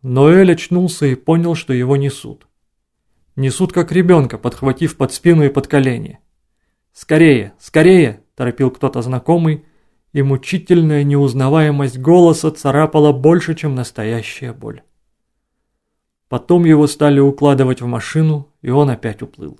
Ноэль очнулся и понял, что его несут. Несут как ребенка, подхватив под спину и под колени. «Скорее, скорее!» – торопил кто-то знакомый, и мучительная неузнаваемость голоса царапала больше, чем настоящая боль. Потом его стали укладывать в машину, и он опять уплыл.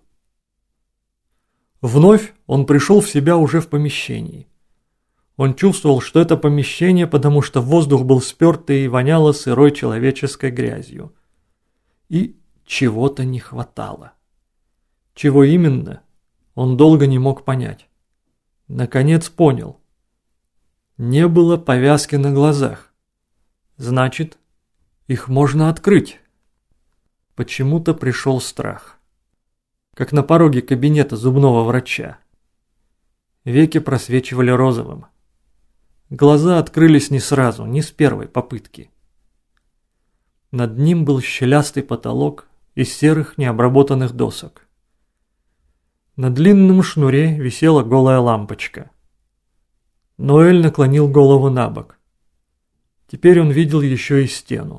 Вновь он пришел в себя уже в помещении. Он чувствовал, что это помещение, потому что воздух был спертый и воняло сырой человеческой грязью. И чего-то не хватало. Чего именно, он долго не мог понять. Наконец понял. Не было повязки на глазах. Значит, их можно открыть. Почему-то пришел страх. Как на пороге кабинета зубного врача. Веки просвечивали розовым. Глаза открылись не сразу, не с первой попытки. Над ним был щелястый потолок из серых необработанных досок. На длинном шнуре висела голая лампочка. Ноэль наклонил голову на бок. Теперь он видел еще и стену.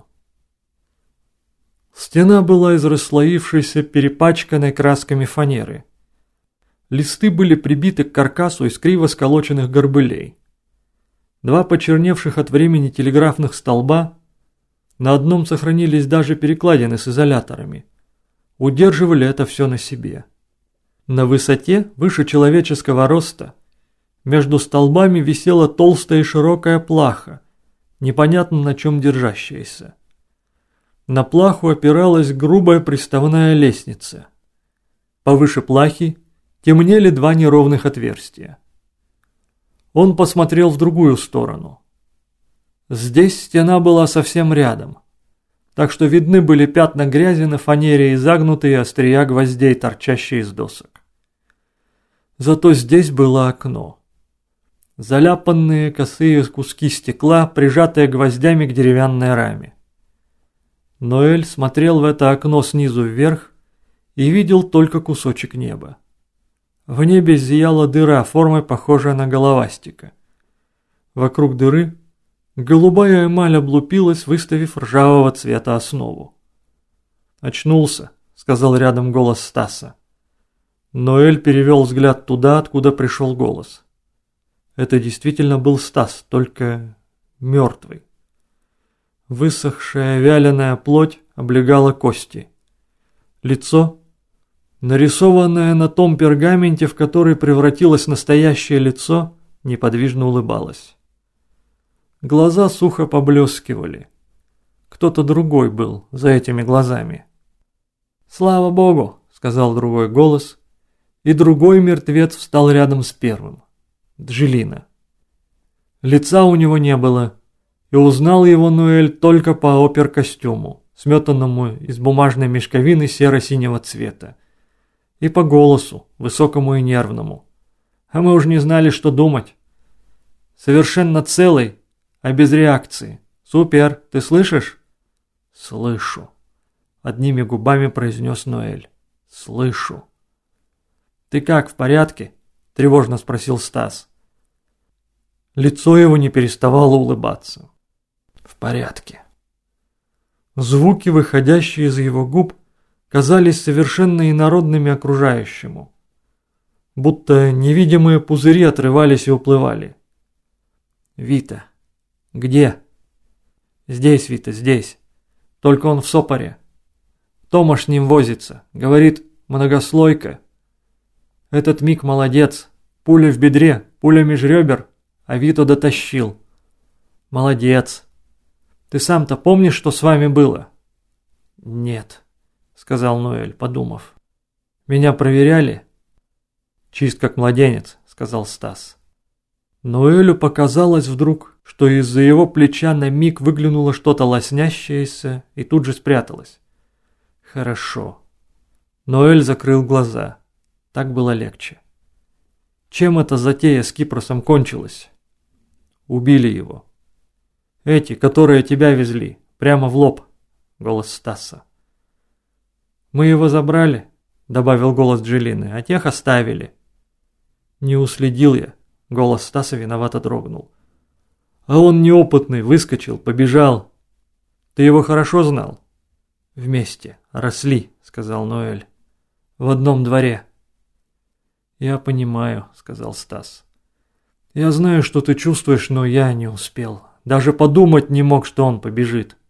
Стена была из расслоившейся, перепачканной красками фанеры. Листы были прибиты к каркасу из криво сколоченных горбылей. Два почерневших от времени телеграфных столба, на одном сохранились даже перекладины с изоляторами, удерживали это все на себе. На высоте, выше человеческого роста, между столбами висела толстая и широкая плаха, непонятно на чем держащаяся. На плаху опиралась грубая приставная лестница. Повыше плахи темнели два неровных отверстия. Он посмотрел в другую сторону. Здесь стена была совсем рядом, так что видны были пятна грязи на фанере и загнутые острия гвоздей, торчащие из досок. Зато здесь было окно. Заляпанные косые куски стекла, прижатые гвоздями к деревянной раме. Ноэль смотрел в это окно снизу вверх и видел только кусочек неба. В небе зияла дыра, формой похожая на головастика. Вокруг дыры голубая эмаль облупилась, выставив ржавого цвета основу. «Очнулся», — сказал рядом голос Стаса. Ноэль перевел взгляд туда, откуда пришел голос. Это действительно был Стас, только мертвый. Высохшая вяленая плоть облегала кости. Лицо, нарисованное на том пергаменте, в который превратилось настоящее лицо, неподвижно улыбалось. Глаза сухо поблескивали. Кто-то другой был за этими глазами. «Слава Богу!» — сказал другой голос, и другой мертвец встал рядом с первым. Джелина. Лица у него не было, и узнал его Ноэль только по оперкостюму, сметанному из бумажной мешковины серо-синего цвета, и по голосу, высокому и нервному. А мы уж не знали, что думать. Совершенно целый, а без реакции. «Супер, ты слышишь?» «Слышу», — одними губами произнес Ноэль. «Слышу». «Ты как, в порядке?» — тревожно спросил Стас. Лицо его не переставало улыбаться. «В порядке». Звуки, выходящие из его губ, казались совершенно инородными окружающему. Будто невидимые пузыри отрывались и уплывали. «Вита. Где?» «Здесь, Вита, здесь. Только он в сопоре. Тома с ним возится. Говорит, многослойка. Этот Мик молодец. Пуля в бедре, пуля меж ребер, а Вито дотащил. Молодец. Ты сам-то помнишь, что с вами было?» «Нет», — сказал Ноэль, подумав. «Меня проверяли?» «Чист как младенец», — сказал Стас. Ноэлю показалось вдруг, что из-за его плеча на миг выглянуло что-то лоснящееся и тут же спряталось. «Хорошо». Ноэль закрыл глаза. Так было легче. Чем эта затея с Кипросом кончилась? Убили его. Эти, которые тебя везли, прямо в лоб. Голос Стаса. Мы его забрали, добавил голос Джелины, а тех оставили. Не уследил я. Голос Стаса виновато дрогнул. А он неопытный, выскочил, побежал. Ты его хорошо знал?» «Вместе. Росли», — сказал Ноэль. «В одном дворе». «Я понимаю», — сказал Стас. «Я знаю, что ты чувствуешь, но я не успел. Даже подумать не мог, что он побежит».